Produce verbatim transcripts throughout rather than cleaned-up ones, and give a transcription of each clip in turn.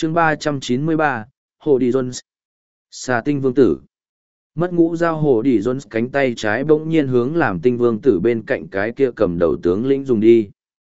chương ba trăm chín mươi ba, Hồ Đi Jones. Xà tinh vương tử. Mất ngũ dao Hồ Đi Jones cánh tay trái bỗng nhiên hướng làm tinh vương tử bên cạnh cái kia cầm đầu tướng lĩnh dùng đi.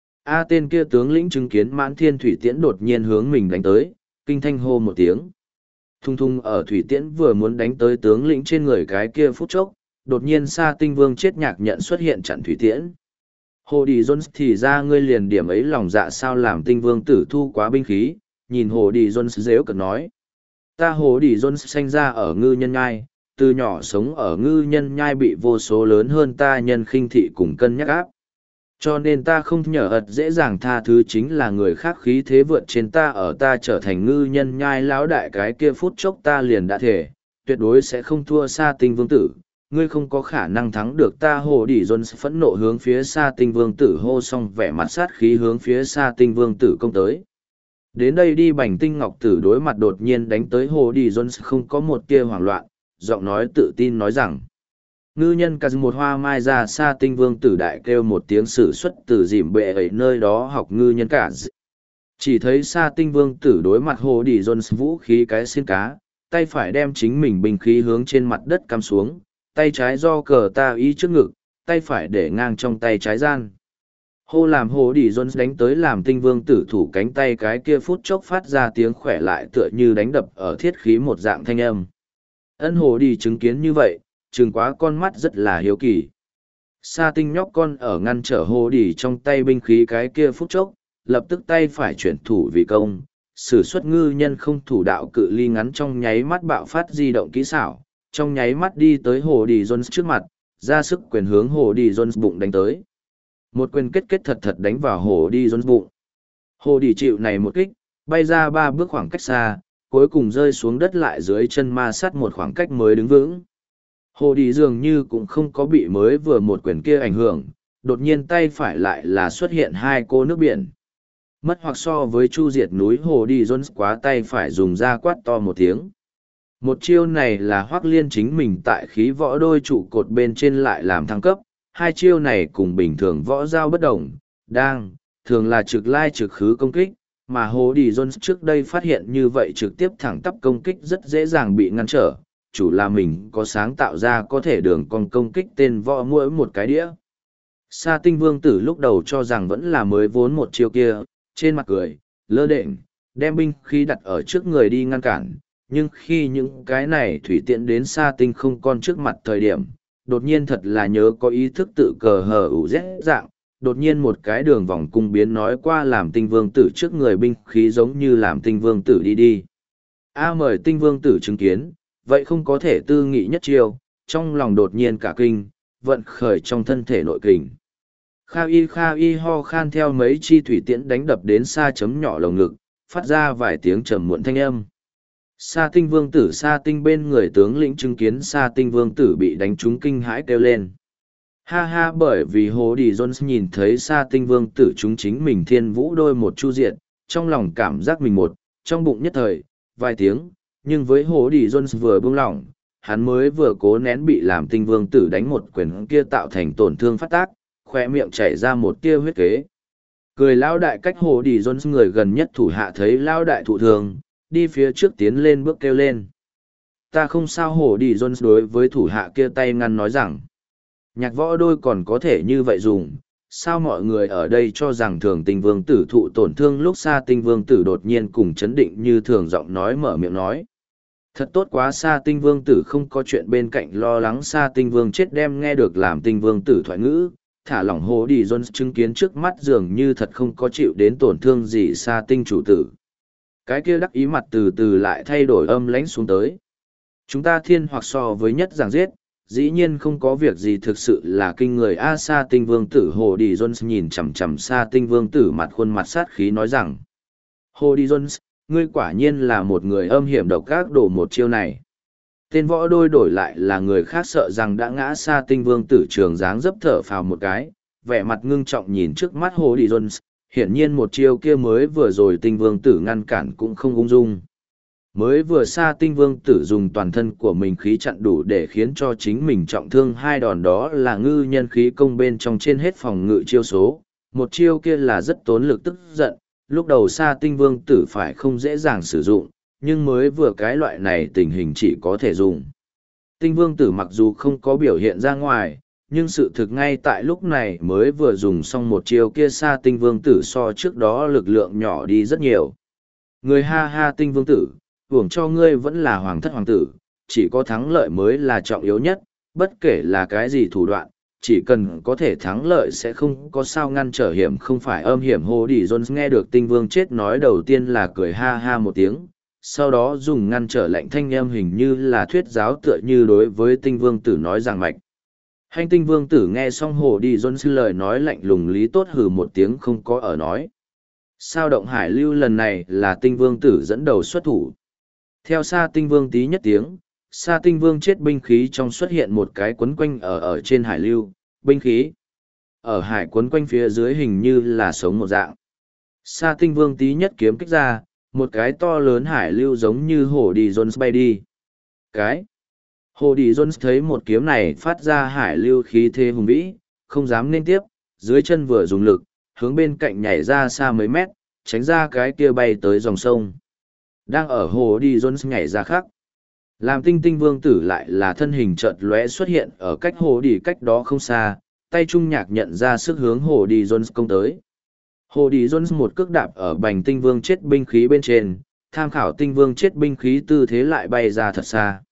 A tên kia tướng lĩnh chứng kiến mãn thiên thủy tiễn đột nhiên hướng mình đánh tới, kinh thanh hô một tiếng. Thung thung ở thủy tiễn vừa muốn đánh tới tướng lĩnh trên người cái kia phút chốc, đột nhiên Sa tinh vương chết nhạc nhận xuất hiện chặn thủy tiễn. Hồ Đi Jones thì ra ngươi liền điểm ấy lòng dạ sao làm tinh vương tử thu quá binh khí, nhìn Hồ Đi Jones dễu cợt nói. Ta Hồ Đi Jones sinh ra ở ngư nhân nhai, từ nhỏ sống ở ngư nhân nhai bị vô số lớn hơn ta nhân khinh thị cùng cân nhắc áp. Cho nên ta không nhờ ật dễ dàng tha thứ chính là người khác khí thế vượt trên ta ở ta trở thành ngư nhân nhai lão đại cái kia phút chốc ta liền đã thể, tuyệt đối sẽ không thua Sa tinh vương tử. Ngươi không có khả năng thắng được ta. Hồ Đi Jones phẫn nộ hướng phía Sa tinh vương tử hô xong vẻ mặt sát khí hướng phía Sa tinh vương tử công tới. Đến đây đi bành tinh ngọc tử đối mặt đột nhiên đánh tới Hồ Đi Jones không có một tia hoảng loạn, giọng nói tự tin nói rằng. Ngư nhân cắt một hoa mai ra Sa tinh vương tử đại kêu một tiếng sử xuất từ dìm bệ ấy nơi đó học ngư nhân cả. Chỉ thấy Sa tinh vương tử đối mặt Hồ Đi Jones vũ khí cái xin cá, tay phải đem chính mình binh khí hướng trên mặt đất cắm xuống, tay trái do cờ ta ý trước ngực, tay phải để ngang trong tay trái gian. Hô làm Hồ Đi Jones đánh tới làm tinh vương tử thủ cánh tay cái kia phút chốc phát ra tiếng khỏe lại tựa như đánh đập ở thiết khí một dạng thanh âm. Ân Hồ Đi chứng kiến như vậy, trừng quá con mắt rất là hiếu kỳ. Sa tinh nhóc con ở ngăn trở Hồ Đi trong tay binh khí cái kia phút chốc, lập tức tay phải chuyển thủ vì công, sử xuất ngư nhân không thủ đạo cự ly ngắn trong nháy mắt bạo phát di động kỹ xảo, trong nháy mắt đi tới Hồ Đi Jones trước mặt, ra sức quyền hướng Hồ Đi Jones bụng đánh tới. Một quyền kết kết thật thật đánh vào Hồ Đi Jones bụng. Hồ Đi chịu này một kích, bay ra ba bước khoảng cách xa, cuối cùng rơi xuống đất lại dưới chân ma sát một khoảng cách mới đứng vững. Hồ Đi dường như cũng không có bị mới vừa một quyền kia ảnh hưởng, đột nhiên tay phải lại là xuất hiện hai cô nước biển. Mất hoặc so với chu diệt núi Hồ Đi Jones quá tay phải dùng ra quát to một tiếng. Một chiêu này là Hoắc Liên chính mình tại khí võ đôi trụ cột bên trên lại làm thăng cấp, hai chiêu này cùng bình thường võ giao bất đồng, đang, thường là trực lai trực khứ công kích, mà Hồ Đi Jones trước đây phát hiện như vậy trực tiếp thẳng tắp công kích rất dễ dàng bị ngăn trở, chủ là mình có sáng tạo ra có thể đường con công kích tên võ mỗi một cái đĩa. Sa tinh vương tử lúc đầu cho rằng vẫn là mới vốn một chiêu kia, trên mặt cười, lơ đễnh, đem binh khí đặt ở trước người đi ngăn cản, nhưng khi những cái này thủy tiện đến Sa tinh không con trước mặt thời điểm, đột nhiên thật là nhớ có ý thức tự cờ hờ ủ rẽ dạng, đột nhiên một cái đường vòng cung biến nói qua làm tinh vương tử trước người binh khí giống như làm tinh vương tử đi đi. A mời tinh vương tử chứng kiến, vậy không có thể tư nghị nhất chiêu, trong lòng đột nhiên cả kinh, vận khởi trong thân thể nội kình. Kha y kha y ho khan theo mấy chi thủy tiễn đánh đập đến Sa chấm nhỏ lồng ngực, phát ra vài tiếng trầm muộn thanh âm. Sa tinh vương tử Sa tinh bên người tướng lĩnh chứng kiến Sa tinh vương tử bị đánh trúng kinh hãi kêu lên. Ha ha bởi vì Hồ Đi Jones nhìn thấy Sa tinh vương tử chúng chính mình thiên vũ đôi một chu diện, trong lòng cảm giác mình một, trong bụng nhất thời, vài tiếng, nhưng với Hồ Đi Jones vừa buông lỏng, hắn mới vừa cố nén bị làm tinh vương tử đánh một quyền kia tạo thành tổn thương phát tác, khoe miệng chảy ra một tia huyết kế. Cười lao đại cách Hồ Đi Jones người gần nhất thủ hạ thấy lao đại thụ thường, đi phía trước tiến lên bước kêu lên. Ta không sao. Hồ Đi Jones đối với thủ hạ kia tay ngăn nói rằng, nhạc võ đôi còn có thể như vậy dùng, sao mọi người ở đây cho rằng thường tinh vương tử thụ tổn thương lúc Sa tinh vương tử đột nhiên cùng chấn định như thường giọng nói mở miệng nói. Thật tốt quá Sa tinh vương tử không có chuyện bên cạnh lo lắng Sa tinh vương chết đem nghe được làm tinh vương tử thoại ngữ, thả lỏng Hồ Đi Jones chứng kiến trước mắt dường như thật không có chịu đến tổn thương gì Sa tinh chủ tử. Cái kia đắc ý mặt từ từ lại thay đổi âm lãnh xuống tới. Chúng ta thiên hoặc so với nhất giảng giết, dĩ nhiên không có việc gì thực sự là kinh người. A Sa tinh vương tử Hồ Đi Jones nhìn chằm chằm Sa tinh vương tử mặt khuôn mặt sát khí nói rằng. Hồ Đi Jones, ngươi quả nhiên là một người âm hiểm độc ác đổ một chiêu này. Tên võ đôi đổi lại là người khác sợ rằng đã ngã Sa tinh vương tử trường dáng dấp thở phào một cái, vẻ mặt ngưng trọng nhìn trước mắt Hồ Đi Jones, hiển nhiên một chiêu kia mới vừa rồi tinh vương tử ngăn cản cũng không ung dung. Mới vừa Sa tinh vương tử dùng toàn thân của mình khí chặn đủ để khiến cho chính mình trọng thương hai đòn đó là ngư nhân khí công bên trong trên hết phòng ngự chiêu số, một chiêu kia là rất tốn lực tức giận, lúc đầu Sa Tinh Vương Tử phải không dễ dàng sử dụng, nhưng mới vừa cái loại này tình hình chỉ có thể dùng. Tinh Vương Tử mặc dù không có biểu hiện ra ngoài, nhưng sự thực ngay tại lúc này mới vừa dùng xong một chiêu kia Sa Tinh Vương Tử so trước đó lực lượng nhỏ đi rất nhiều. Người ha ha Tinh Vương Tử, hưởng cho ngươi vẫn là hoàng thất hoàng tử, chỉ có thắng lợi mới là trọng yếu nhất, bất kể là cái gì thủ đoạn, chỉ cần có thể thắng lợi sẽ không có sao ngăn trở hiểm không phải âm hiểm. Hồ Đi Jones nghe được Tinh Vương chết nói đầu tiên là cười ha ha một tiếng, sau đó dùng ngăn trở lạnh thanh âm hình như là thuyết giáo tựa như đối với Tinh Vương Tử nói rằng mạch. Hành Tinh Vương Tử nghe xong Hồ Đi Jones lời nói lạnh lùng lý tốt hừ một tiếng không có ở nói. Sao động hải lưu lần này là Tinh Vương Tử dẫn đầu xuất thủ. Theo Sa Tinh Vương tí nhất tiếng, Sa Tinh Vương chết binh khí trong xuất hiện một cái quấn quanh ở ở trên hải lưu, binh khí. Ở hải quấn quanh phía dưới hình như là sống một dạng. Sa Tinh Vương tí nhất kiếm kích ra, một cái to lớn hải lưu giống như Hồ Đi Jones bay đi. Cái. Hồ Đi Jones thấy một kiếm này phát ra hải lưu khí thế hùng vĩ, không dám nên tiếp, dưới chân vừa dùng lực, hướng bên cạnh nhảy ra xa mấy mét, tránh ra cái kia bay tới dòng sông. Đang ở Hồ Đi Jones nhảy ra khác. Làm Tinh Tinh Vương Tử lại là thân hình chợt lóe xuất hiện ở cách Hồ Đi cách đó không xa, tay trung nhạc nhận ra sức hướng Hồ Đi Jones công tới. Hồ Đi Jones một cước đạp ở bành Tinh Vương chết binh khí bên trên, tham khảo Tinh Vương chết binh khí tư thế lại bay ra thật xa.